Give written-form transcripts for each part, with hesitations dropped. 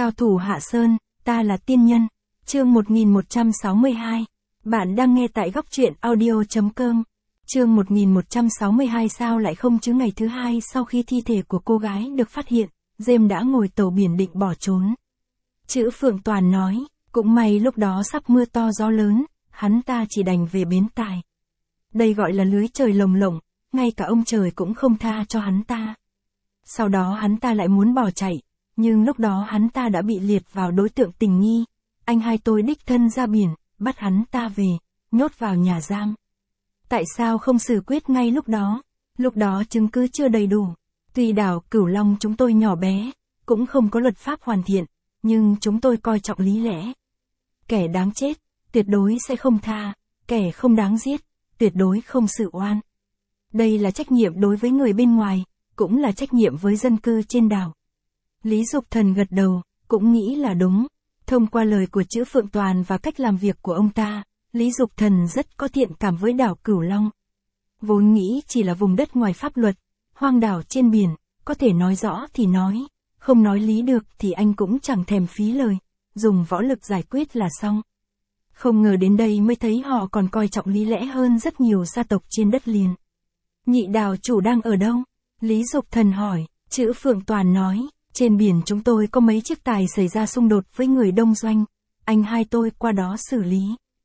Cao thủ Hạ Sơn, ta là tiên nhân. Chương 1162. Bạn đang nghe tại góc truyện audio.com. Chương 1162 sao lại không chứ ngày thứ hai sau khi thi thể của cô gái được phát hiện, James đã ngồi tàu biển định bỏ trốn. Chữ Phượng Toàn nói, cũng may lúc đó sắp mưa to gió lớn, hắn ta chỉ đành về bến tài. Đây gọi là lưới trời lồng lộng, ngay cả ông trời cũng không tha cho hắn ta. Sau đó hắn ta lại muốn bỏ chạy, nhưng lúc đó hắn ta đã bị liệt vào đối tượng tình nghi. Anh hai tôi đích thân ra biển, bắt hắn ta về, nhốt vào nhà giam. Tại sao không xử quyết ngay lúc đó? Lúc đó chứng cứ chưa đầy đủ. Tuy đảo Cửu Long chúng tôi nhỏ bé, cũng không có luật pháp hoàn thiện, nhưng chúng tôi coi trọng lý lẽ. Kẻ đáng chết, tuyệt đối sẽ không tha, kẻ không đáng giết, tuyệt đối không xử oan. Đây là trách nhiệm đối với người bên ngoài, cũng là trách nhiệm với dân cư trên đảo. Lý Dục Thần gật đầu, cũng nghĩ là đúng. Thông qua lời của chữ Phượng Toàn và cách làm việc của ông ta, Lý Dục Thần rất có thiện cảm với đảo Cửu Long. Vốn nghĩ chỉ là vùng đất ngoài pháp luật, hoang đảo trên biển, có thể nói rõ thì nói, không nói lý được thì anh cũng chẳng thèm phí lời, dùng võ lực giải quyết là xong. Không ngờ đến đây mới thấy họ còn coi trọng lý lẽ hơn rất nhiều gia tộc trên đất liền. Nhị đảo chủ đang ở đâu? Lý Dục Thần hỏi. Chữ Phượng Toàn nói, trên biển chúng tôi có mấy chiếc tài xảy ra xung đột với người Đông Doanh, anh hai tôi qua đó xử lý.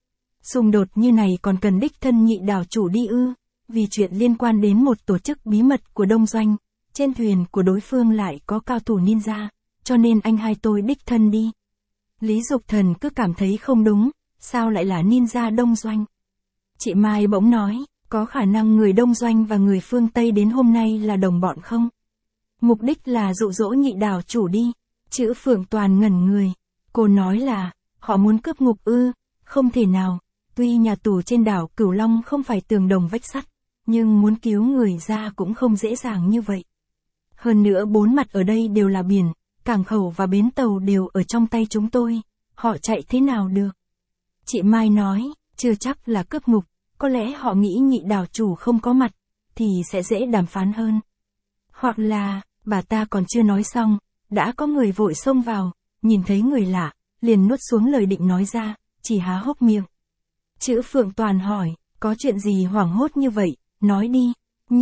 Xung đột như này còn cần đích thân nhị đảo chủ đi ư? Vì chuyện liên quan đến một tổ chức bí mật của Đông Doanh, trên thuyền của đối phương lại có cao thủ ninja, cho nên anh hai tôi đích thân đi. Lý Dục Thần cứ cảm thấy không đúng, sao lại là ninja Đông Doanh? Chị Mai bỗng nói, có khả năng người Đông Doanh và người phương Tây đến hôm nay là đồng bọn không? Mục đích là dụ dỗ nhị đảo chủ đi. Chữ Phượng Toàn ngẩn người. Cô nói là, họ muốn cướp ngục ư? Không thể nào. Tuy nhà tù trên đảo Cửu Long không phải tường đồng vách sắt, nhưng muốn cứu người ra cũng không dễ dàng như vậy. Hơn nữa bốn mặt ở đây đều là biển, cảng khẩu và bến tàu đều ở trong tay chúng tôi. Họ chạy thế nào được? Chị Mai nói, chưa chắc là cướp ngục, có lẽ họ nghĩ nhị đảo chủ không có mặt, thì sẽ dễ đàm phán hơn. Hoặc là, bà ta còn chưa nói xong, đã có người vội xông vào, nhìn thấy người lạ, liền nuốt xuống lời định nói ra, chỉ há hốc miệng. Chữ Phượng Toàn hỏi, có chuyện gì hoảng hốt như vậy, nói đi.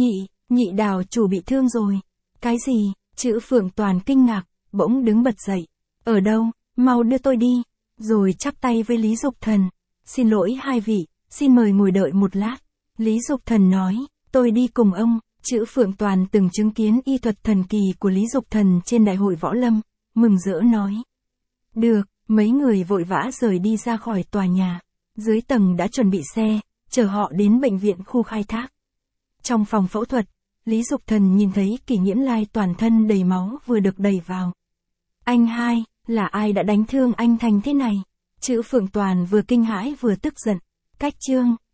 Nhị đảo chủ bị thương rồi. Cái gì? Chữ Phượng Toàn kinh ngạc, bỗng đứng bật dậy. Ở đâu? Mau đưa tôi đi. Rồi chắp tay với Lý Dục Thần. Xin lỗi hai vị, xin mời ngồi đợi một lát. Lý Dục Thần nói, tôi đi cùng ông. Chữ Phượng Toàn từng chứng kiến y thuật thần kỳ của Lý Dục Thần trên đại hội võ lâm, mừng rỡ nói. Được, mấy người vội vã rời đi ra khỏi tòa nhà. Dưới tầng đã chuẩn bị xe, chở họ đến bệnh viện khu khai thác. Trong phòng phẫu thuật, Lý Dục Thần nhìn thấy Kỷ Nghiễm Lai toàn thân đầy máu vừa được đẩy vào. Anh hai, là ai đã đánh thương anh thành thế này? Chữ Phượng Toàn vừa kinh hãi vừa tức giận. Cách Trương,